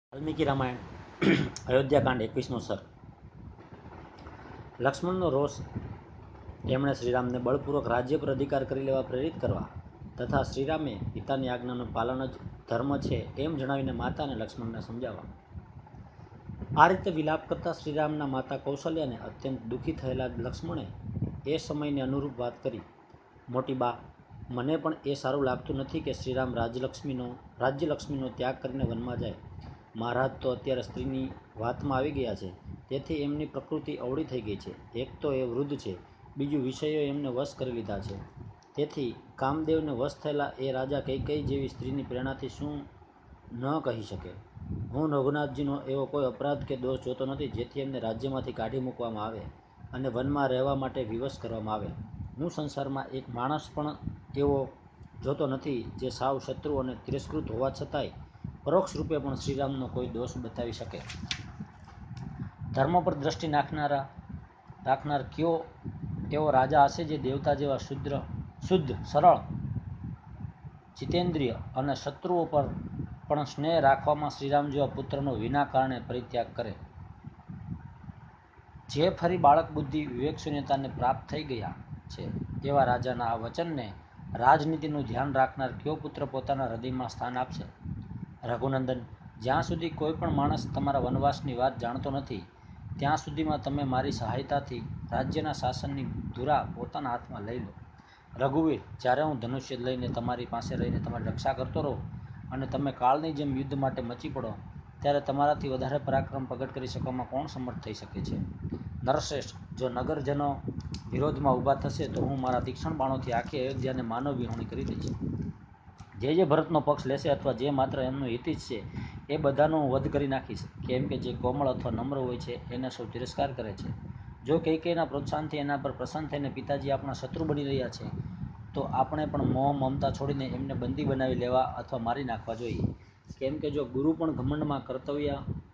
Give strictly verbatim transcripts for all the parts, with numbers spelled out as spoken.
વાલ્મીકી રામાયણ અયોધ્યાકાંડ એકવીસનો સર. લક્ષ્મણનો રોષ એમણે શ્રીરામને બળપૂર્વક રાજ્ય પર અધિકાર કરી લેવા પ્રેરિત કરવા તથા શ્રીરામે પિતાની આજ્ઞાનું પાલન જ ધર્મ છે એમ જણાવીને માતા અને લક્ષ્મણને સમજાવવા. આ રીતે વિલાપ કરતા શ્રીરામના માતા કૌશલ્યાને અત્યંત દુઃખી થયેલા લક્ષ્મણે એ સમયને અનુરૂપ વાત કરી. મોટી બા, મને પણ એ સારું લાગતું નથી કે શ્રીરામ રાજલક્ષ્મીનો રાજ્યલક્ષ્મીનો ત્યાગ કરીને વનમાં જાય. મહારાજ તો અત્યારે સ્ત્રીની વાતમાં આવી ગયા છે, તેથી એમની પ્રકૃતિ અવળી થઈ ગઈ છે. એક તો એ વૃદ્ધ છે, બીજું વિષયો એમને વશ કરી લીધા છે. તેથી કામદેવને વશ થયેલા એ રાજા કૈકેયી જેવી સ્ત્રીની પ્રેરણાથી શું ન કહી શકે. હું રઘુનાથજીનો એવો કોઈ અપરાધ કે દોષ જોતો નથી જેથી એમને રાજ્યમાંથી કાઢી મૂકવામાં આવે અને વનમાં રહેવા માટે વિવશ કરવામાં આવે. હું સંસારમાં એક માણસ પણ એવો જોતો નથી જે સાવ શત્રુ અને તિરસ્કૃત હોવા છતાંય પરોક્ષ રૂપે પણ શ્રીરામનો કોઈ દોષ બતાવી શકે. ધર્મ પર દ્રષ્ટિ નાખનારા રાખનાર કયો એવો રાજા હશે જે દેવતા જેવા શુદ્ર શુદ્ધ સરળ જીતેન્દ્રિય અને શત્રુઓ પર પણ સ્નેહ રાખવામાં શ્રીરામ જેવા પુત્રનો વિના કારણે પરિત્યાગ કરે. જે ફરી બાળક બુદ્ધિ વિવેકશૂન્યતાને પ્રાપ્ત થઈ ગયા છે એવા રાજાના આ વચનને રાજનીતિનું ધ્યાન રાખનાર કયો પુત્ર પોતાના હૃદયમાં સ્થાન આપશે? રઘુનંદન, જ્યાં સુધી કોઈ પણ માણસ તમારા વનવાસની વાત જાણતો નથી ત્યાં સુધીમાં તમે મારી સહાયતાથી રાજ્યના શાસનની ધુરા પોતાના હાથમાં લઈ લો. રઘુવીર, જ્યારે હું ધનુષ્ય લઈને તમારી પાસે રહીને તમારી રક્ષા કરતો રહું અને તમે કાળની જેમ યુદ્ધ માટે મચી પડો ત્યારે તમારાથી વધારે પરાક્રમ પ્રગટ કરી શકવામાં કોણ સમર્થ થઈ શકે છે? નરશ્રેષ્ઠ, જો નગરજનો વિરોધમાં ઊભા થશે તો હું મારા તીક્ષ્ણ બાણોથી આખી અયોધ્યાને માનવ વિહોણી કરી દઈશ. જે જે ભરતનો પક્ષ લેશે અથવા જે માત્ર એમનું હિત ઈચ્છશે એ બધાનો હું વધ કરી નાખીશ. કેમ કે જે કોમળ અથવા નમ્ર હોય છે એને સૌ તિરસ્કાર કરે છે. જો કૈકેયીના પ્રોત્સાહનથી એના પર પ્રસન્ન થઈને પિતાજી આપણા શત્રુ બની રહ્યા છે તો આપણે પણ મોહ મમતા છોડીને એમને બંદી બનાવી લેવા અથવા મારી નાખવા જોઈએ. કેમ કે જો ગુરુ પણ ઘમંડમાં કર્તવ્ય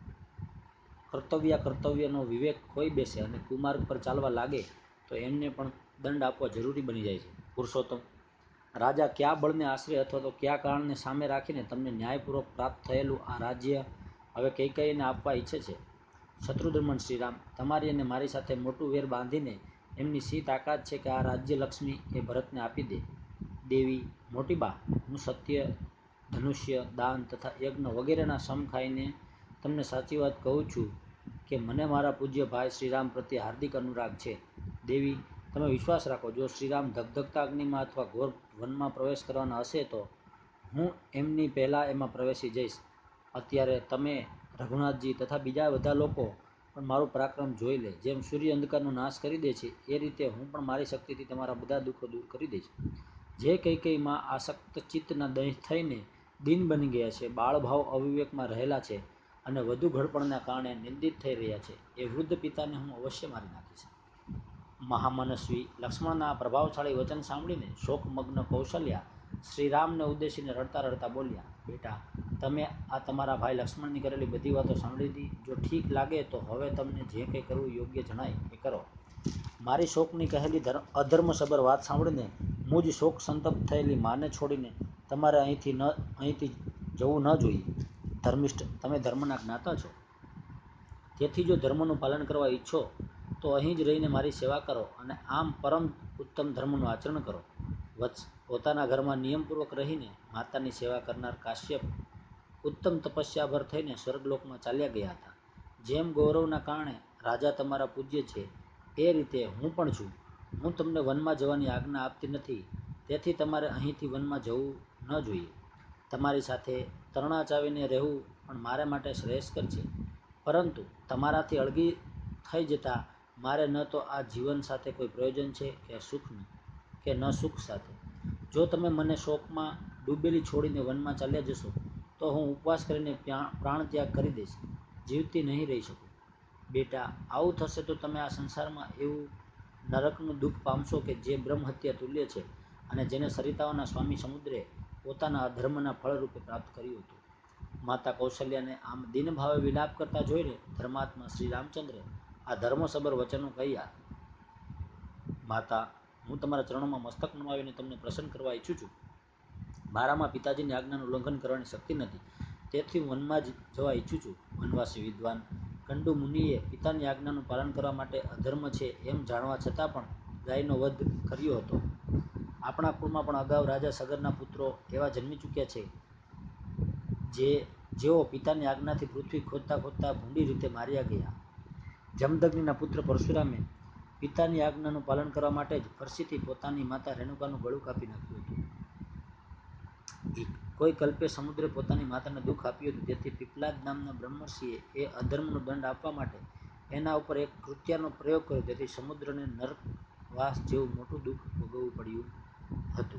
કર્તવ્ય કર્તવ્યનો વિવેક ખોઈ બેસે અને કુમાર્ગ પર ચાલવા લાગે તો એમને પણ દંડ આપવા જરૂરી બની જાય છે. પુરુષોત્તમ, રાજા કયા બળને આશરે અથવા તો કયા કારણને સામે રાખીને તમને ન્યાયપૂર્વક પ્રાપ્ત થયેલું આ રાજ્ય હવે કૈકેયીને આપવા ઈચ્છે છે? શત્રુધર્મન શ્રીરામ, તમારી અને મારી સાથે મોટું વેર બાંધીને એમની શી તાકાત છે કે આ રાજ્ય લક્ષ્મી એ ભરતને આપી દે? દેવી, મોટી બા, હું સત્ય, ધનુષ્ય, દાન તથા યજ્ઞ વગેરેના સમ ખાઈને તમને સાચી વાત કહું છું કે મને મારા પૂજ્ય ભાઈ શ્રીરામ પ્રત્યે હાર્દિક અનુરાગ છે. દેવી, તમે વિશ્વાસ રાખો, જો શ્રીરામ ધગધગતા અગ્નિમાં અથવા ઘોર વનમાં પ્રવેશ કરવાના હશે તો હું એમની પહેલાં એમાં પ્રવેશી જઈશ. અત્યારે તમે, રઘુનાથજી તથા બીજા બધા લોકો પણ મારું પરાક્રમ જોઈ લે. જેમ સૂર્ય અંધકારનો નાશ કરી દે છે એ રીતે હું પણ મારી શક્તિથી તમારા બધા દુઃખો દૂર કરી દઈશ. જે કૈકેયીમાં આસક્ત ચિત્તના દંશ થઈને દીન બની ગયા છે, બાળભાવ અવિવેકમાં રહેલા છે અને વધુ ઘડપણના કારણે નિંદિત થઈ રહ્યા છે, એ વૃદ્ધ પિતાને હું અવશ્ય મારી નાખીશ. મહામનસ્વી લક્ષ્મણના આ પ્રભાવશાળી વચન સાંભળીને શોકમગ્ન કૌશલ્યા શ્રીરામને ઉદ્દેશીને રડતા રડતા બોલ્યા. બેટા, તમે આ તમારા ભાઈ લક્ષ્મણની કરેલી બધી વાતો સાંભળી લીધી. જો ઠીક લાગે તો હવે તમને જે કંઈ કરવું યોગ્ય જણાય એ કરો. મારી શોકની કહેલી અધર્મસભર વાત સાંભળીને મુજ શોક સંતપ્ત થયેલી માને છોડીને તમારે અહીંથી ન અહીંથી જવું ન જોઈએ. ધર્મિષ્ઠ, તમે ધર્મના જ્ઞાતા છો, તેથી જો ધર્મનું પાલન કરવા ઈચ્છો તો અહીં જ રહીને મારી સેવા કરો અને આમ પરમ ઉત્તમ ધર્મનું આચરણ કરો. વત્સ, પોતાના ઘરમાં નિયમપૂર્વક રહીને માતાની સેવા કરનાર કાશ્યપ ઉત્તમ તપસ્યાભર થઈને સ્વર્ગલોકમાં ચાલ્યા ગયા હતા. જેમ ગૌરવના કારણે રાજા તમારા પૂજ્ય છે એ રીતે હું પણ છું. હું તમને વનમાં જવાની આજ્ઞા આપતી નથી, તેથી તમારે અહીંથી વનમાં જવું ન જોઈએ. તમારી સાથે તરણા ચાવીને રહેવું પણ મારે માટે શ્રેયસ્કર છે, પરંતુ તમારાથી અળગી થઈ જતાં મારે ન તો આ જીવન સાથે કોઈ પ્રયોજન છે કે સુખનું કે ન સુખ સાથે. જો તમે મને શોકમાં ડૂબેલી છોડીને વનમાં ચાલ્યા જશો તો હું ઉપવાસ કરીને પ્રાણત્યાગ કરી દઈશ, જીવતી નહીં રહી શકું. બેટા, આવું થશે તો તમે આ સંસારમાં એવું નરકનું દુઃખ પામશો કે જે બ્રહ્મહત્યા તુલ્ય છે અને જેને સરિતાઓના સ્વામી સમુદ્રે પોતાના અધર્મના ફળરૂપે પ્રાપ્ત કર્યું હતું. માતા કૌશલ્યાને આમ દીનભાવે વિલાપ કરતા જોઈને ધર્માત્મા શ્રી રામચંદ્રે આ ધર્મસભર વચનો કહ્યા. માતા, હું તમારા ચરણોમાં મસ્તક નમાવીને તમને પ્રસન્ન કરવા ઈચ્છું છું. મારામાં પિતાજીની આજ્ઞાનું ઉલ્લંઘન કરવાની શક્તિ નથી, તેથી હું વનમાં જ જવા ઈચ્છું છું. વનવાસી વિદ્વાન કંડુ મુનિએ પિતાની આજ્ઞાનું પાલન કરવા માટે અધર્મ છે એમ જાણવા છતાં પણ ગાયનો વધ કર્યો હતો. આપણા કુળમાં પણ અગાઉ રાજા સગરના પુત્રો એવા જન્મી ચૂક્યા છે જે જેઓ પિતાની આજ્ઞાથી પૃથ્વી ખોદતા ખોદતા ભૂંડી રીતે માર્યા ગયા. જમદગ્નિના પુત્ર પરશુરામે પિતાની આજ્ઞાનું પાલન કરવા માટે જ ફરસીથી પોતાની માતા રેણુકાનું ગળું કાપી નાખ્યું હતું. કોઈ કલ્પે સમુદ્રે પોતાની માતાને દુઃખ આપ્યું હતું. તેથી પીપલાદ નામના બ્રહ્મર્ષિએ એ અધર્મનો દંડ આપવા માટે એના ઉપર એક કૃત્યાનો પ્રયોગ કર્યો. તેથી સમુદ્રને નરકવાસ જેવું મોટું દુઃખ ભોગવવું પડ્યું હતું.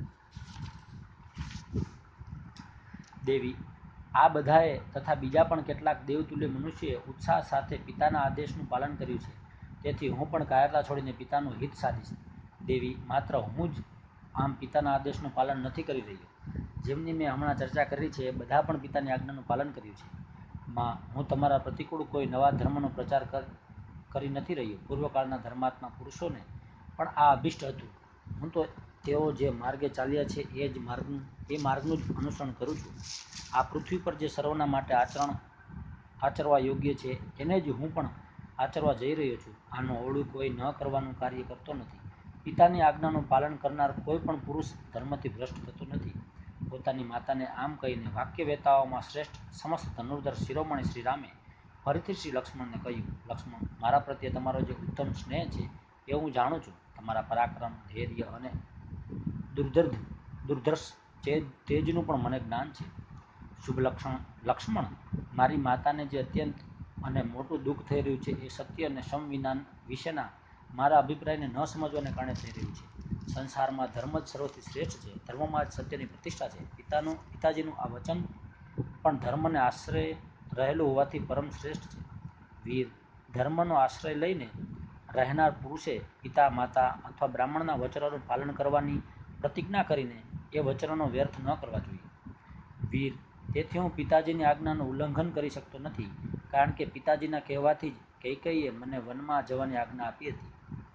દેવી આ બધાએ તથા બીજા પણ કેટલાક દેવતુલ્ય મનુષ્યોએ ઉત્સાહ સાથે પિતાના આદેશનું પાલન કર્યું છે. તેથી હું પણ કાયરતા છોડીને પિતાનું હિત સાધીશ. દેવી માત્ર હું જ આમ પિતાના આદેશનું પાલન નથી કરી રહ્યો. જેમની મેં હમણાં ચર્ચા કરી છે એ બધા પણ પિતાની આજ્ઞાનું પાલન કર્યું છે. માં, હું તમારા પ્રતિકૂળ કોઈ નવા ધર્મનો પ્રચાર કરી નથી રહ્યો. પૂર્વકાળના ધર્માત્મા પુરુષોને પણ આ અભિષ્ટ હતું. હું તો તેઓ જે માર્ગે ચાલ્યા છે એ જ માર્ગનું એ માર્ગનું જ અનુસરણ કરું છું. આ પૃથ્વી પર જે સર્વના માટે આચરણ આચરવા યોગ્ય છે એને જ હું પણ આચરવા જઈ રહ્યો છું. આનું અવળું કોઈ ન કરવાનું કાર્ય કરતો નથી. પિતાની આજ્ઞાનું પાલન કરનાર કોઈ પણ પુરુષ ધર્મથી ભ્રષ્ટ થતો નથી. પોતાની માતાને આમ કહીને વાક્ય વેતાઓમાં શ્રેષ્ઠ સમસ્ત ધનુર્ધર શિરોમણી શ્રીરામે ફરીથી શ્રી લક્ષ્મણને કહ્યું, લક્ષ્મણ, મારા પ્રત્યે તમારો જે ઉત્તમ સ્નેહ છે એ હું જાણું છું. તમારા પરાક્રમ, ધૈર્ય અને દુર્ધર્ષ દુર્ધર્ષ તેજનું પણ મને જ્ઞાન છે. શુભ લક્ષણ લક્ષ્મણ, મારી માતાને જે અત્યંત અને મોટું દુઃખ થઈ રહ્યું છે એ સત્ય અને સમ વિના વિશેના મારા અભિપ્રાયને ન સમજવાને કારણે થઈ રહ્યું છે. સંસારમાં ધર્મ જ સર્વથી શ્રેષ્ઠ છે. ધર્મમાં જ સત્યની પ્રતિષ્ઠા છે. પિતાનું પિતાજીનું આ વચન પણ ધર્મને આશ્રય રહેલું હોવાથી પરમ શ્રેષ્ઠ છે. વીર, ધર્મનો આશ્રય લઈને રહેનાર પુરુષે પિતા, માતા અથવા બ્રાહ્મણના વચનોનું પાલન કરવાની પ્રતિજ્ઞા કરીને એ વચનોનો વ્યર્થ ન કરવા જોઈએ. વીર, તેથી હું પિતાજીની આજ્ઞાનું ઉલ્લંઘન કરી શકતો નથી, કારણ કે પિતાજીના કહેવાથી જ કૈકેયીએ મને વનમાં જવાની આજ્ઞા આપી હતી.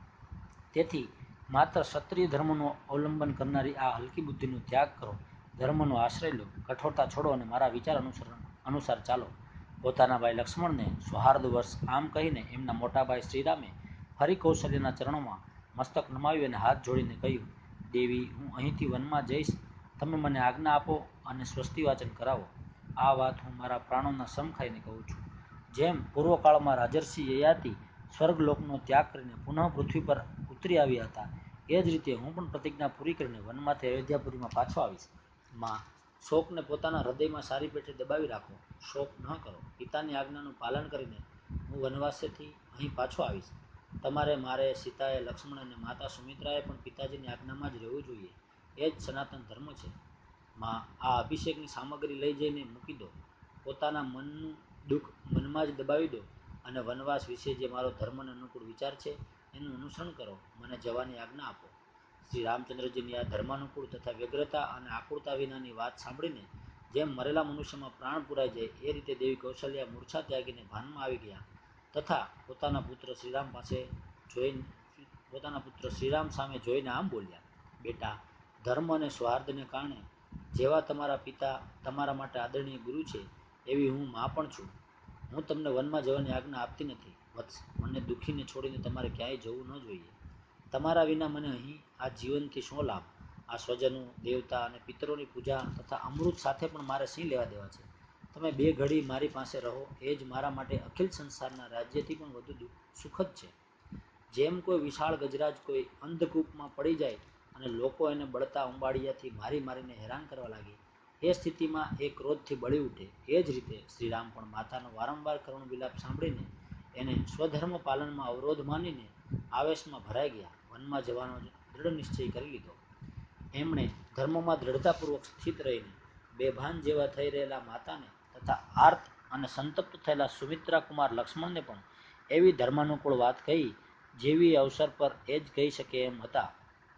તેથી માત્ર ક્ષત્રિય ધર્મનું અવલંબન કરનારી આ હલકી બુદ્ધિનો ત્યાગ કરો. ધર્મનો આશ્રય લો, કઠોરતા છોડો અને મારા વિચાર અનુસરણ અનુસાર ચાલો. પોતાના ભાઈ લક્ષ્મણને સૌહાર્દવશ આમ કહીને એમના મોટા ભાઈ શ્રીરામે ફરી કૌશલ્યના ચરણોમાં મસ્તક નમાવ્યું અને હાથ જોડીને કહ્યું, દેવી, હું અહીંથી વનમાં જઈશ. તમે મને આજ્ઞા આપો અને સ્વસ્તિ વાચન કરાવો. આ વાત હું મારા પ્રાણોના સમ ખાઈને કહું છું. જેમ પૂર્વકાળમાં રાજર્ષિ યયાતિ સ્વર્ગલોકનો ત્યાગ કરીને પુનઃ પૃથ્વી પર ઉતરી આવ્યા હતા, એ જ રીતે હું પણ પ્રતિજ્ઞા પૂરી કરીને વનમાંથી અયોધ્યાપુરીમાં પાછો આવીશ. માં, શોકને પોતાના હૃદયમાં સારી પેઠે દબાવી રાખો. શોક ન કરો. પિતાની આજ્ઞાનું પાલન કરીને હું વનવાસેથી અહીં પાછો આવીશ. તમારે, મારે, સીતાએ, લક્ષ્મણ અને માતા સુમિત્રાએ પણ પિતાજીની આજ્ઞામાં જ રહેવું જોઈએ. એ જ સનાતન ધર્મ છે. માં, આ અભિષેકની સામગ્રી લઈ જઈને મૂકી દો. પોતાના મનનું દુઃખ મનમાં જ દબાવી દો અને વનવાસ વિશે જે મારો ધર્મને અનુકૂળ વિચાર છે એનું અનુસરણ કરો. મને જવાની આજ્ઞા આપો. શ્રી રામચંદ્રજીની આ ધર્માનુકૂળ તથા વ્યગ્રતા અને આકુળતા વિનાની વાત સાંભળીને જેમ મરેલા મનુષ્યમાં પ્રાણ પુરાઈ જાય એ રીતે દેવી કૌશલ્યા મૂર્છા ત્યાગીને ભાનમાં આવી ગયા તથા પોતાના પુત્ર શ્રીરામ પાસે જોઈને પોતાના પુત્ર શ્રીરામ સામે જોઈને આમ બોલ્યા, બેટા, ધર્મ અને સ્વાર્થને કારણે જેવા તમારા પિતા તમારા માટે આદરણીય ગુરુ છે, એવી હું માં પણ છું. હું તમને વનમાં જવાની આજ્ઞા આપતી નથી. વત્સ, મને દુઃખીને છોડીને તમારે ક્યાંય જવું ન જોઈએ. તમારા વિના મને અહીં આ જીવનથી શું લાભ? આ સ્વજનો, દેવતા અને પિતરોની પૂજા તથા અમૃત સાથે પણ મારે શી લેવા દેવા છે? તમે બે ઘડી મારી પાસે રહો એ જ મારા માટે અખિલ સંસારના રાજ્યથી પણ વધુ સુખદ છે. જેમ કોઈ વિશાળ ગજરાજ કોઈ અંધકૂપમાં પડી જાય અને લોકો એને બળતા ઉંબાડિયાથી મારી મારીને હેરાન કરવા લાગે, એ સ્થિતિમાં એ ક્રોધથી બળી ઉઠે, એ જ રીતે શ્રીરામ પણ માતાનો વારંવાર કરુણ વિલાપ સાંભળીને એને સ્વધર્મ પાલનમાં અવરોધ માનીને આવેશમાં ભરાઈ ગયા. વનમાં જવાનો દૃઢ નિશ્ચય કરી લીધો. એમણે ધર્મમાં દ્રઢતાપૂર્વક સ્થિત રહીને બેભાન જેવા થઈ રહેલા માતાને તથા આર્ત અને સંતપ્ત થયેલા સુમિત્રા કુમાર લક્ષ્મણને પણ એવી ધર્માનુકૂળ વાત કહી જેવી અવસર પર એ જ કહી શકે એમ હતા.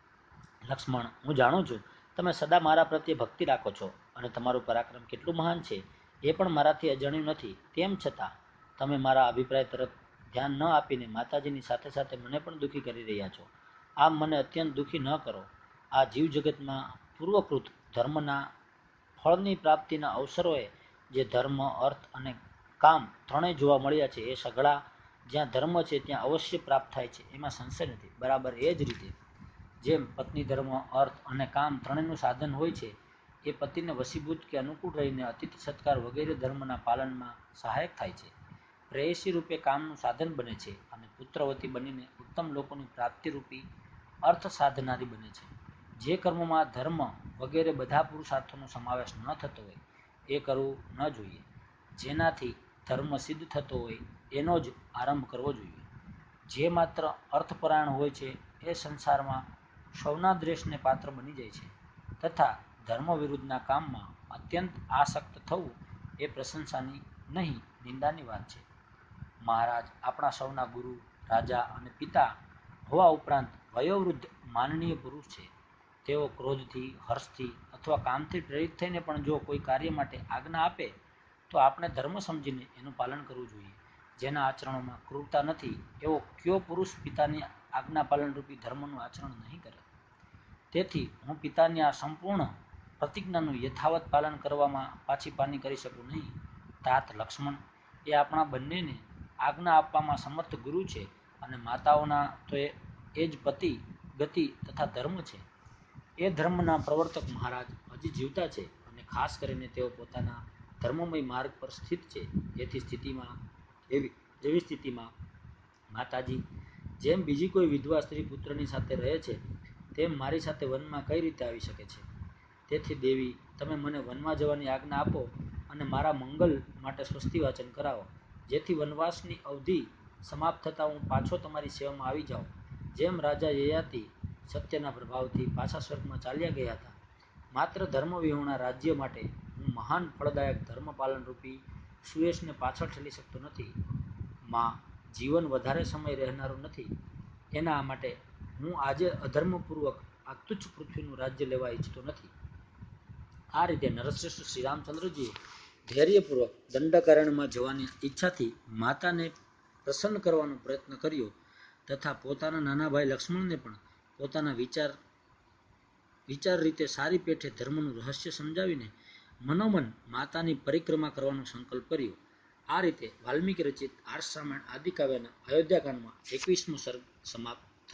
લક્ષ્મણ, હું જાણું છું તમે સદા મારા પ્રત્યે ભક્તિ રાખો છો અને તમારું પરાક્રમ કેટલું મહાન છે એ પણ મારાથી અજાણ્યું નથી. તેમ છતાં તમે મારા અભિપ્રાય તરફ ધ્યાન ન આપીને માતાજીની સાથે સાથે મને પણ દુઃખી કરી રહ્યા છો. આમ મને અત્યંત દુઃખી ન કરો. આ જીવ જગતમાં પૂર્વકૃત ધર્મના ફળની પ્રાપ્તિના અવસરોએ જે ધર્મ, અર્થ અને કામ ત્રણેય જોવા મળ્યા છે, એ સઘળા જ્યાં ધર્મ છે ત્યાં અવશ્ય પ્રાપ્ત થાય છે, એમાં સંશય નથી. બરાબર એ જ રીતે જેમ પત્ની ધર્મ, અર્થ અને કામ ત્રણેયનું સાધન હોય છે, એ પતિને વશીભૂત કે અનુકૂળ રહીને અતિથિ સત્કાર વગેરે ધર્મના પાલનમાં સહાયક થાય છે. પ્રેયસી રૂપે કામનું સાધન બને છે અને પુત્રવતી બનીને ઉત્તમ લોકોની પ્રાપ્તિરૂપી અર્થ સાધનારી બને છે. જે કર્મોમાં ધર્મ વગેરે બધા પુરુષાર્થોનો સમાવેશ ન થતો હોય એ કરવું ન જોઈએ. જેનાથી ધર્મ સિદ્ધ થતો હોય એનો જ આરંભ કરવો જોઈએ. જે માત્ર અર્થપરાયણ હોય છે એ સંસારમાં સૌના દ્વેષને પાત્ર બની જાય છે, તથા ધર્મ વિરુદ્ધના કામમાં અત્યંત આસક્ત થવું એ પ્રશંસાની નહીં, નિંદાની વાત છે. મહારાજ આપણા સૌના ગુરુ, રાજા અને પિતા હોવા ઉપરાંત વયોવૃદ્ધ માનનીય પુરુષ છે. તેઓ ક્રોધથી, હર્ષથી અથવા કામથી પ્રેરિત થઈને પણ જો કોઈ કાર્ય માટે આજ્ઞા આપે તો આપણે ધર્મ સમજીને એનું પાલન કરવું જોઈએ. જેના આચરણોમાં ક્રૂરતા નથી એવો કયો પુરુષ પિતાની આજ્ઞા પાલનરૂપી ધર્મનું આચરણ નહીં કરે? તેથી હું પિતાની આ સંપૂર્ણ પ્રતિજ્ઞાનું યથાવત પાલન કરવામાં પાછી પાની કરી શકું નહીં. તાત લક્ષ્મણ એ આપણા બંનેને આજ્ઞા આપવામાં સમર્થ ગુરુ છે અને માતાઓના તો એ જ પતિ, ગતિ તથા ધર્મ છે. એ ધર્મના પ્રવર્તક મહારાજ હજી જીવતા છે અને ખાસ કરીને તેઓ પોતાના ધર્મમય માર્ગ પર સ્થિત છે. એથી સ્થિતિમાં એવી એવી સ્થિતિમાં માતાજી જેમ બીજી કોઈ વિધવા સ્ત્રી પુત્રની સાથે રહે છે તેમ મારી સાથે વનમાં કઈ રીતે આવી શકે છે? તેથી દેવી, તમે મને વનમાં જવાની આજ્ઞા આપો અને મારા મંગલ માટે સ્વસ્તિ વાચન કરાવો, જેથી વનવાસની અવધિ સમાપ્ત થતાં હું પાછો તમારી સેવામાં આવી જાઉં. જેમ રાજા યયાતિ સત્યના પ્રભાવથી પાછા સ્વર્ગમાં ચાલ્યા ગયા હતા, માત્ર ધર્મવિહોણા રાજ્ય માટે હું મહાન ફળદાયક ધર્મપાલનરૂપી સુયશને પાછળ ઠેલી શકતો નથી. માં, જીવન વધારે સમય રહેનારું નથી, એના માટે હું આજે અધર્મપૂર્વક આ તુચ્છ પૃથ્વીનું રાજ્ય લેવા ઈચ્છતો નથી. આ રીતે નરશ્રેષ્ઠ શ્રીરામચંદ્રજીએ ધૈર્યપૂર્વક દંડકારણ્યમાં જવાની ઈચ્છાથી માતાને પ્રસન્ન કરવાનો પ્રયત્ન કર્યો તથા પોતાના નાના ભાઈ લક્ષ્મણને પણ પોતાના વિચાર વિચાર રીતે સારી પેઠે ધર્મનું રહસ્ય સમજાવીને મનોમન માતાની પરિક્રમા કરવાનો સંકલ્પ કર્યો. આ રીતે વાલ્મીકી રચિત આર્ષ રામાયણ આદિકાવ્યના અયોધ્યાકાંડમાં એકવીસમો સર્ગ સમાપ્ત.